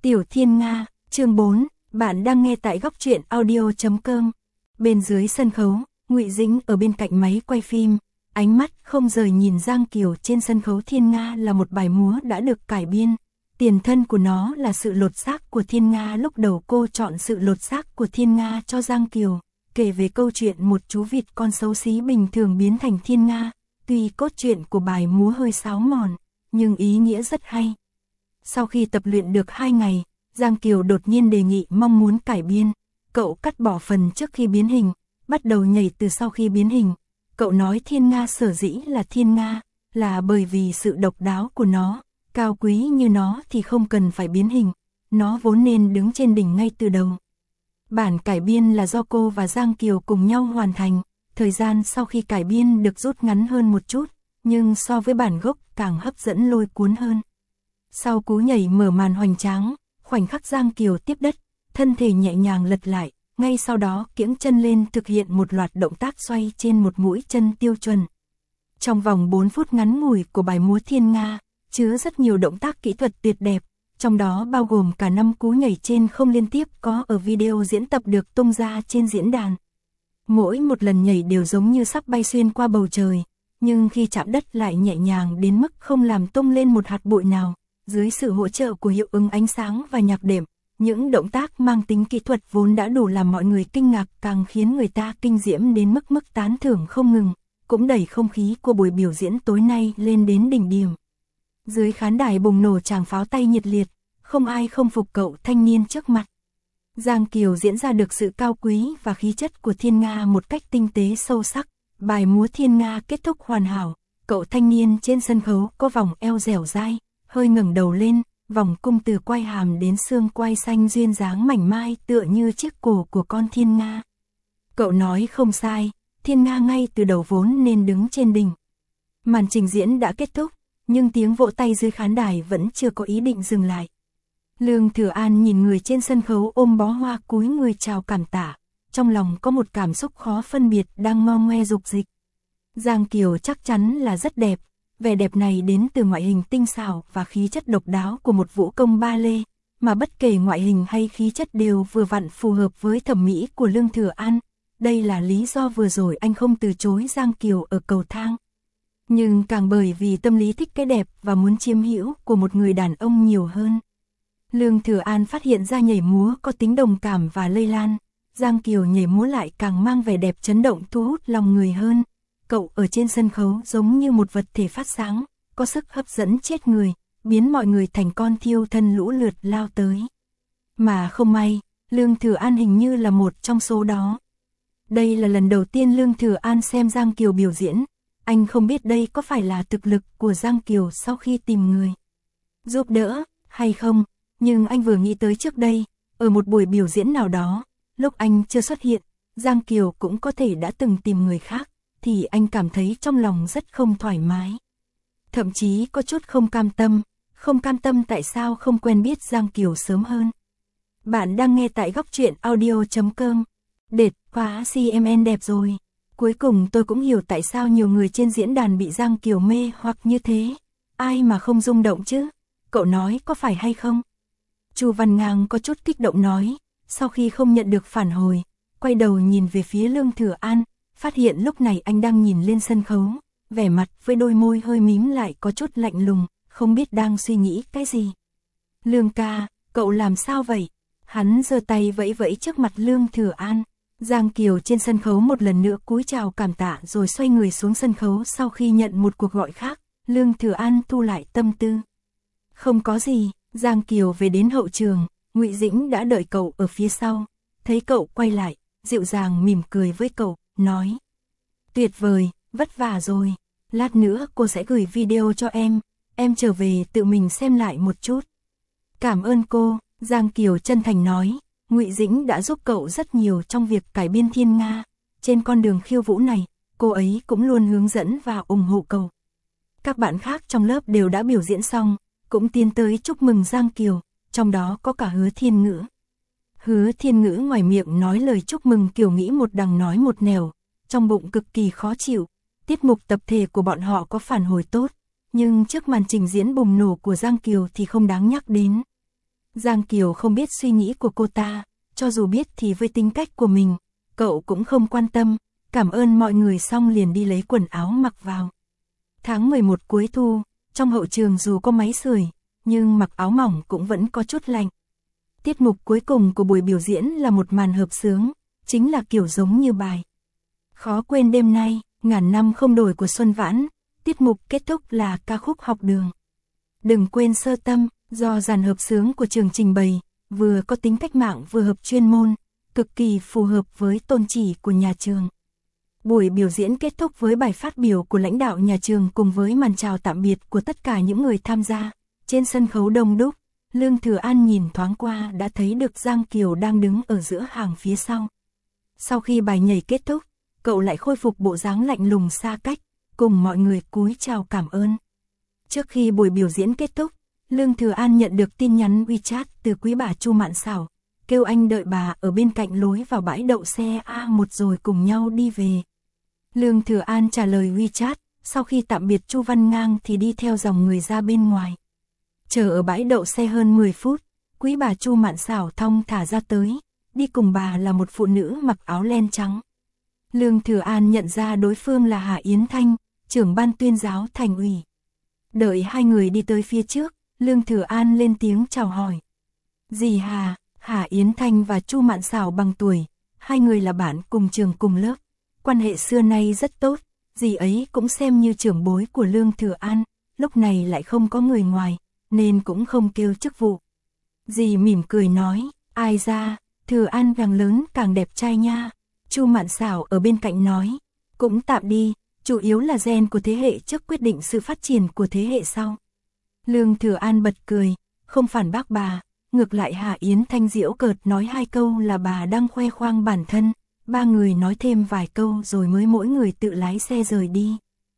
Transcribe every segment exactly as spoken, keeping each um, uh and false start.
Tiểu Thiên Nga, chương bốn, bạn đang nghe tại góc truyện audio chấm com. Bên dưới sân khấu, Ngụy Dĩnh ở bên cạnh máy quay phim, ánh mắt không rời nhìn Giang Kiều. Trên sân khấu Thiên Nga là một bài múa đã được cải biên. Tiền thân của nó là sự lột xác của Thiên Nga. Lúc đầu cô chọn sự lột xác của Thiên Nga cho Giang Kiều, kể về câu chuyện một chú vịt con xấu xí bình thường biến thành Thiên Nga. Tuy cốt truyện của bài múa hơi sáo mòn, nhưng ý nghĩa rất hay. Sau khi tập luyện được hai ngày, Giang Kiều đột nhiên đề nghị mong muốn cải biên. Cậu cắt bỏ phần trước khi biến hình, bắt đầu nhảy từ sau khi biến hình. Cậu nói Thiên Nga sở dĩ là Thiên Nga, là bởi vì sự độc đáo của nó. Cao quý như nó thì không cần phải biến hình, nó vốn nên đứng trên đỉnh ngay từ đầu. Bản cải biên là do cô và Giang Kiều cùng nhau hoàn thành. Thời gian sau khi cải biên được rút ngắn hơn một chút, nhưng so với bản gốc càng hấp dẫn lôi cuốn hơn. Sau cú nhảy mở màn hoành tráng, khoảnh khắc Giang Kiều tiếp đất, thân thể nhẹ nhàng lật lại, ngay sau đó kiễng chân lên thực hiện một loạt động tác xoay trên một mũi chân tiêu chuẩn. Trong vòng bốn phút ngắn ngủi của bài múa Thiên Nga, chứa rất nhiều động tác kỹ thuật tuyệt đẹp, trong đó bao gồm cả năm cú nhảy trên không liên tiếp có ở video diễn tập được tung ra trên diễn đàn. Mỗi một lần nhảy đều giống như sắp bay xuyên qua bầu trời, nhưng khi chạm đất lại nhẹ nhàng đến mức không làm tung lên một hạt bụi nào. Dưới sự hỗ trợ của hiệu ứng ánh sáng và nhạc đệm, những động tác mang tính kỹ thuật vốn đã đủ làm mọi người kinh ngạc càng khiến người ta kinh diễm đến mức mức tán thưởng không ngừng, cũng đẩy không khí của buổi biểu diễn tối nay lên đến đỉnh điểm. Dưới khán đài bùng nổ tràng pháo tay nhiệt liệt, không ai không phục cậu thanh niên trước mặt. Giang Kiều diễn ra được sự cao quý và khí chất của Thiên Nga một cách tinh tế sâu sắc. Bài múa Thiên Nga kết thúc hoàn hảo, cậu thanh niên trên sân khấu có vòng eo dẻo dai, hơi ngẩng đầu lên, vòng cung từ quai hàm đến xương quai xanh duyên dáng mảnh mai tựa như chiếc cổ của con Thiên Nga. Cậu nói không sai, Thiên Nga ngay từ đầu vốn nên đứng trên đỉnh. Màn trình diễn đã kết thúc, nhưng tiếng vỗ tay dưới khán đài vẫn chưa có ý định dừng lại. Lương Thừa An nhìn người trên sân khấu ôm bó hoa cúi người chào cảm tạ, trong lòng có một cảm xúc khó phân biệt đang ngo ngoe dục dịch. Giang Kiều chắc chắn là rất đẹp, vẻ đẹp này đến từ ngoại hình tinh xảo và khí chất độc đáo của một vũ công ba lê, mà bất kể ngoại hình hay khí chất đều vừa vặn phù hợp với thẩm mỹ của Lương Thừa An. Đây là lý do vừa rồi anh không từ chối Giang Kiều ở cầu thang. Nhưng càng bởi vì tâm lý thích cái đẹp và muốn chiếm hữu của một người đàn ông nhiều hơn. Lương Thừa An phát hiện ra nhảy múa có tính đồng cảm và lây lan, Giang Kiều nhảy múa lại càng mang vẻ đẹp chấn động thu hút lòng người hơn. Cậu ở trên sân khấu giống như một vật thể phát sáng, có sức hấp dẫn chết người, biến mọi người thành con thiêu thân lũ lượt lao tới. Mà không may, Lương Thừa An hình như là một trong số đó. Đây là lần đầu tiên Lương Thừa An xem Giang Kiều biểu diễn, anh không biết đây có phải là thực lực của Giang Kiều sau khi tìm người giúp đỡ hay không, nhưng anh vừa nghĩ tới trước đây, ở một buổi biểu diễn nào đó, lúc anh chưa xuất hiện, Giang Kiều cũng có thể đã từng tìm người khác, thì anh cảm thấy trong lòng rất không thoải mái. Thậm chí có chút không cam tâm, không cam tâm tại sao không quen biết Giang Kiều sớm hơn. Bạn đang nghe tại góc truyện audio chấm com. Đệt, khóa xê em en đẹp rồi. Cuối cùng tôi cũng hiểu tại sao nhiều người trên diễn đàn bị Giang Kiều mê hoặc như thế. Ai mà không rung động chứ? Cậu nói có phải hay không? Chu Văn Ngang có chút kích động nói, sau khi không nhận được phản hồi, quay đầu nhìn về phía Lương Thừa An, phát hiện lúc này anh đang nhìn lên sân khấu, vẻ mặt với đôi môi hơi mím lại có chút lạnh lùng, không biết đang suy nghĩ cái gì. Lương ca, cậu làm sao vậy? Hắn giơ tay vẫy vẫy trước mặt Lương Thừa An. Giang Kiều trên sân khấu một lần nữa cúi chào cảm tạ rồi xoay người xuống sân khấu sau khi nhận một cuộc gọi khác. Lương Thừa An thu lại tâm tư. Không có gì, Giang Kiều về đến hậu trường, Ngụy Dĩnh đã đợi cậu ở phía sau. Thấy cậu quay lại, dịu dàng mỉm cười với cậu, nói: tuyệt vời, vất vả rồi, lát nữa cô sẽ gửi video cho em, em trở về tự mình xem lại một chút. Cảm ơn cô, Giang Kiều chân thành nói. Ngụy Dĩnh đã giúp cậu rất nhiều trong việc cải biên Thiên Nga. Trên con đường khiêu vũ này, cô ấy cũng luôn hướng dẫn và ủng hộ cậu. Các bạn khác trong lớp đều đã biểu diễn xong, cũng tiến tới chúc mừng Giang Kiều, trong đó có cả Hứa Thiên Ngữ. Hứa Thiên Ngữ ngoài miệng nói lời chúc mừng Kiều nghĩ một đằng nói một nẻo, trong bụng cực kỳ khó chịu. Tiết mục tập thể của bọn họ có phản hồi tốt, nhưng trước màn trình diễn bùng nổ của Giang Kiều thì không đáng nhắc đến. Giang Kiều không biết suy nghĩ của cô ta, cho dù biết thì với tính cách của mình, cậu cũng không quan tâm, cảm ơn mọi người xong liền đi lấy quần áo mặc vào. Tháng mười một cuối thu, trong hậu trường dù có máy sưởi, nhưng mặc áo mỏng cũng vẫn có chút lạnh. Tiết mục cuối cùng của buổi biểu diễn là một màn hợp xướng, chính là kiểu giống như bài Khó quên đêm nay, ngàn năm không đổi của Xuân Vãn. Tiết mục kết thúc là ca khúc Học đường. Đừng quên sơ tâm, do dàn hợp xướng của trường trình bày, vừa có tính cách mạng vừa hợp chuyên môn, cực kỳ phù hợp với tôn chỉ của nhà trường. Buổi biểu diễn kết thúc với bài phát biểu của lãnh đạo nhà trường cùng với màn chào tạm biệt của tất cả những người tham gia. Trên sân khấu đông đúc, Lương Thừa An nhìn thoáng qua đã thấy được Giang Kiều đang đứng ở giữa hàng phía sau. Sau khi bài nhảy kết thúc, cậu lại khôi phục bộ dáng lạnh lùng xa cách, cùng mọi người cúi chào cảm ơn. Trước khi buổi biểu diễn kết thúc, Lương Thừa An nhận được tin nhắn WeChat từ quý bà Chu Mạn Xảo, kêu anh đợi bà ở bên cạnh lối vào bãi đậu xe A một rồi cùng nhau đi về. Lương Thừa An trả lời WeChat, sau khi tạm biệt Chu Văn Ngang thì đi theo dòng người ra bên ngoài. Chờ ở bãi đậu xe hơn mười phút, quý bà Chu Mạn Xảo thong thả ra tới, đi cùng bà là một phụ nữ mặc áo len trắng. Lương Thừa An nhận ra đối phương là Hà Yến Thanh, trưởng ban tuyên giáo thành ủy. Đợi hai người đi tới phía trước, Lương Thừa An lên tiếng chào hỏi. Dì Hà, Hà Yến Thanh và Chu Mạn Xảo bằng tuổi, hai người là bạn cùng trường cùng lớp, quan hệ xưa nay rất tốt, dì ấy cũng xem như trưởng bối của Lương Thừa An, lúc này lại không có người ngoài, nên cũng không kêu chức vụ. Dì mỉm cười nói, ai ra, Thừa An càng lớn càng đẹp trai nha. Chu Mạn Xảo ở bên cạnh nói, cũng tạm đi, chủ yếu là gen của thế hệ trước quyết định sự phát triển của thế hệ sau. Lương Thừa An bật cười, không phản bác bà, ngược lại Hà Yến Thanh giễu cợt nói hai câu là bà đang khoe khoang bản thân, ba người nói thêm vài câu rồi mới mỗi người tự lái xe rời đi.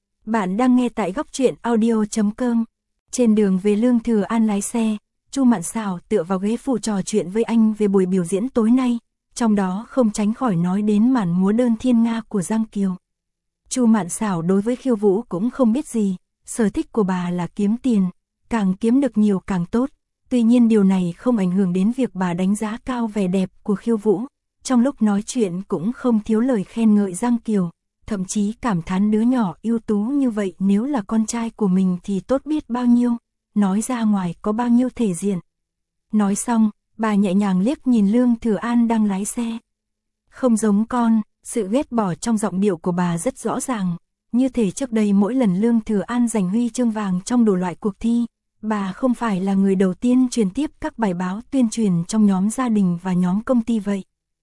Bạn đang nghe tại góc truyện audio chấm com. Trên đường về Lương Thừa An lái xe, Chu Mạn Xảo tựa vào ghế phụ trò chuyện với anh về buổi biểu diễn tối nay, trong đó không tránh khỏi nói đến màn múa đơn thiên nga của Giang Kiều. Chu Mạn Xảo đối với khiêu vũ cũng không biết gì, sở thích của bà là kiếm tiền, càng kiếm được nhiều càng tốt, tuy nhiên điều này không ảnh hưởng đến việc bà đánh giá cao vẻ đẹp của khiêu vũ, trong lúc nói chuyện cũng không thiếu lời khen ngợi Giang Kiều, thậm chí cảm thán đứa nhỏ ưu tú như vậy nếu là con trai của mình thì tốt biết bao nhiêu, nói ra ngoài có bao nhiêu thể diện. Nói xong, bà nhẹ nhàng liếc nhìn Lương Thừa An đang lái xe. Không giống con, sự ghét bỏ trong giọng điệu của bà rất rõ ràng, như thể trước đây mỗi lần Lương Thừa An giành huy chương vàng trong đủ loại cuộc thi, bà không phải là người đầu tiên truyền tiếp các bài báo tuyên truyền trong nhóm gia đình và nhóm công ty vậy.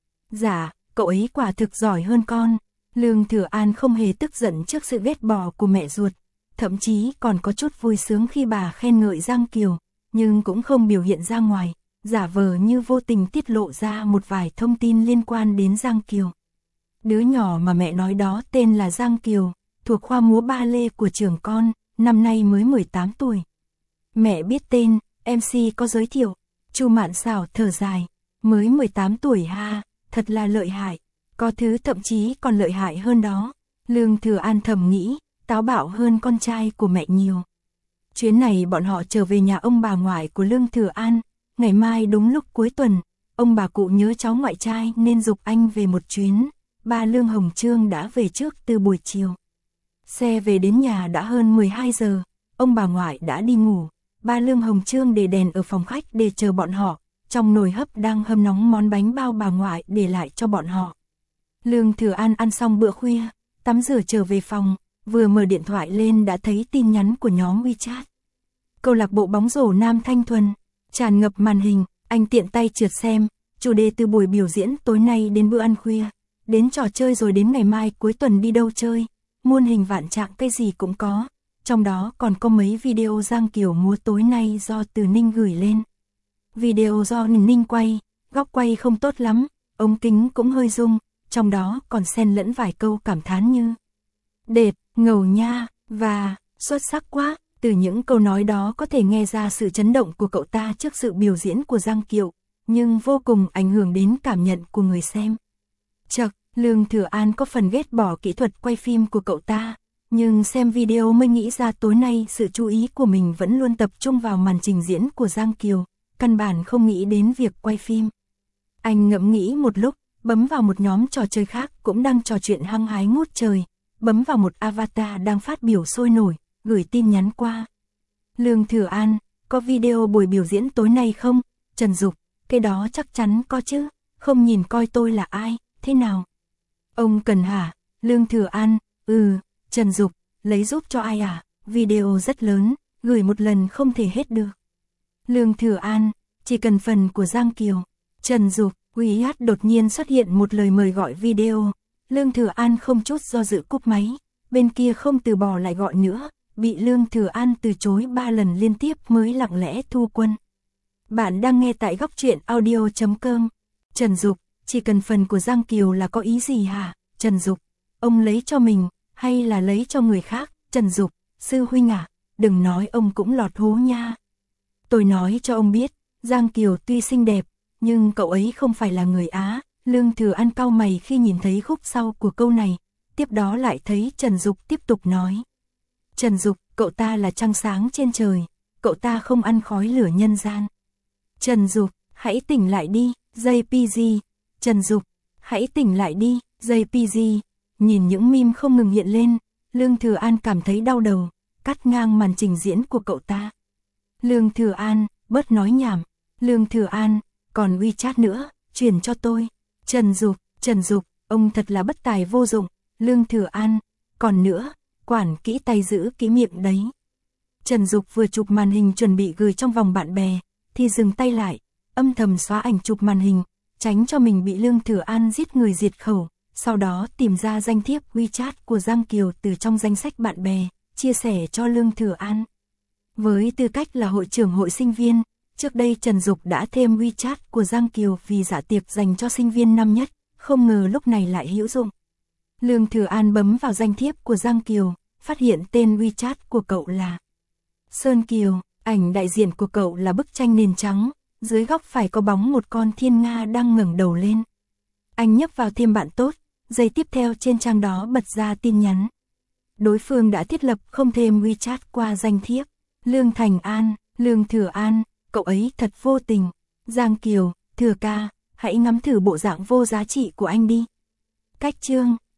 Dạ, cậu ấy quả thực giỏi hơn con. Lương Thừa An không hề tức giận trước sự ghét bỏ của mẹ ruột, thậm chí còn có chút vui sướng khi bà khen ngợi Giang Kiều, nhưng cũng không biểu hiện ra ngoài, giả vờ như vô tình tiết lộ ra một vài thông tin liên quan đến Giang Kiều. Đứa nhỏ mà mẹ nói đó tên là Giang Kiều, thuộc khoa múa ba lê của trường con, năm nay mới mười tám tuổi. Mẹ biết tên, em xê có giới thiệu. Chu Mạn Xảo thở dài, mới mười tám tuổi ha, thật là lợi hại, có thứ thậm chí còn lợi hại hơn đó. Lương Thừa An thầm nghĩ, táo bạo hơn con trai của mẹ nhiều. Chuyến này bọn họ trở về nhà ông bà ngoại của Lương Thừa An, ngày mai đúng lúc cuối tuần, ông bà cụ nhớ cháu ngoại trai nên giục anh về một chuyến. Ba Lương Hồng Trương đã về trước từ buổi chiều. Xe về đến nhà đã hơn mười hai giờ, ông bà ngoại đã đi ngủ. Ba Lương Hồng Trương để đèn ở phòng khách để chờ bọn họ, trong nồi hấp đang hâm nóng món bánh bao bà ngoại để lại cho bọn họ. Lương Thừa An ăn xong bữa khuya, tắm rửa trở về phòng, vừa mở điện thoại lên đã thấy tin nhắn của nhóm WeChat. Câu lạc bộ bóng rổ Nam Thanh Thuần, tràn ngập màn hình, anh tiện tay trượt xem, chủ đề từ buổi biểu diễn tối nay đến bữa ăn khuya, đến trò chơi rồi đến ngày mai cuối tuần đi đâu chơi, muôn hình vạn trạng cái gì cũng có, trong đó còn có mấy video Giang Kiều múa tối nay do Từ Ninh gửi lên. Video do Ninh quay, góc quay không tốt lắm, ống kính cũng hơi rung, trong đó còn xen lẫn vài câu cảm thán như đẹp, ngầu nha, và xuất sắc quá. Từ những câu nói đó có thể nghe ra sự chấn động của cậu ta trước sự biểu diễn của Giang Kiều, nhưng vô cùng ảnh hưởng đến cảm nhận của người xem. Chậc, Lương Thừa An có phần ghét bỏ kỹ thuật quay phim của cậu ta, nhưng xem video mới nghĩ ra tối nay sự chú ý của mình vẫn luôn tập trung vào màn trình diễn của Giang Kiều, căn bản không nghĩ đến việc quay phim. Anh ngẫm nghĩ một lúc, bấm vào một nhóm trò chơi khác cũng đang trò chuyện hăng hái ngút trời, bấm vào một avatar đang phát biểu sôi nổi, gửi tin nhắn qua. Lương Thừa An, có video buổi biểu diễn tối nay không? Trần Dục, cái đó chắc chắn có chứ, không nhìn coi tôi là ai, thế nào? Ông cần hả? Lương Thừa An, ừ, Trần Dục, lấy giúp cho ai à? Video rất lớn, gửi một lần không thể hết được. Lương Thừa An, chỉ cần phần của Giang Kiều. Trần Dục, Uy Hát đột nhiên xuất hiện một lời mời gọi video. Lương Thừa An không chút do dự cúp máy, bên kia không từ bỏ lại gọi nữa, bị Lương Thừa An từ chối ba lần liên tiếp mới lặng lẽ thu quân. Bạn đang nghe tại góc truyện audio chấm com. Trần Dục, chỉ cần phần của Giang Kiều là có ý gì hả? Trần Dục, ông lấy cho mình, hay là lấy cho người khác? Trần Dục, sư huynh à, đừng nói ông cũng lọt hố nha. Tôi nói cho ông biết, Giang Kiều tuy xinh đẹp, nhưng cậu ấy không phải là người Á. Lương Thừa An cau mày khi nhìn thấy khúc sau của câu này, tiếp đó lại thấy Trần Dục tiếp tục nói. Trần Dục, cậu ta là trăng sáng trên trời, cậu ta không ăn khói lửa nhân gian. Trần Dục, hãy tỉnh lại đi, gi pê giê. Trần Dục, hãy tỉnh lại đi, gi pê giê. Nhìn những meme không ngừng hiện lên, Lương Thừa An cảm thấy đau đầu, cắt ngang màn trình diễn của cậu ta. Lương Thừa An, bớt nói nhảm. Lương Thừa An, còn WeChat nữa, truyền cho tôi. Trần Dục, Trần Dục, ông thật là bất tài vô dụng. Lương Thừa An, còn nữa, quản kỹ tay giữ kỹ miệng đấy. Trần Dục vừa chụp màn hình chuẩn bị gửi trong vòng bạn bè, thì dừng tay lại, âm thầm xóa ảnh chụp màn hình, tránh cho mình bị Lương Thừa An giết người diệt khẩu, sau đó tìm ra danh thiếp WeChat của Giang Kiều từ trong danh sách bạn bè, chia sẻ cho Lương Thừa An. Với tư cách là hội trưởng hội sinh viên, trước đây Trần Dục đã thêm WeChat của Giang Kiều vì dạ tiệc dành cho sinh viên năm nhất, không ngờ lúc này lại hữu dụng. Lương Thừa An bấm vào danh thiếp của Giang Kiều, phát hiện tên WeChat của cậu là Sơn Kiều, ảnh đại diện của cậu là bức tranh nền trắng, dưới góc phải có bóng một con thiên nga đang ngẩng đầu lên. Anh nhấp vào thêm bạn tốt, giây tiếp theo trên trang đó bật ra tin nhắn. Đối phương đã thiết lập không thêm WeChat qua danh thiếp. Lương Thành An, Lương Thừa An, cậu ấy thật vô tình. Giang Kiều, Thừa ca, hãy ngắm thử bộ dạng vô giá trị của anh đi. Cách chương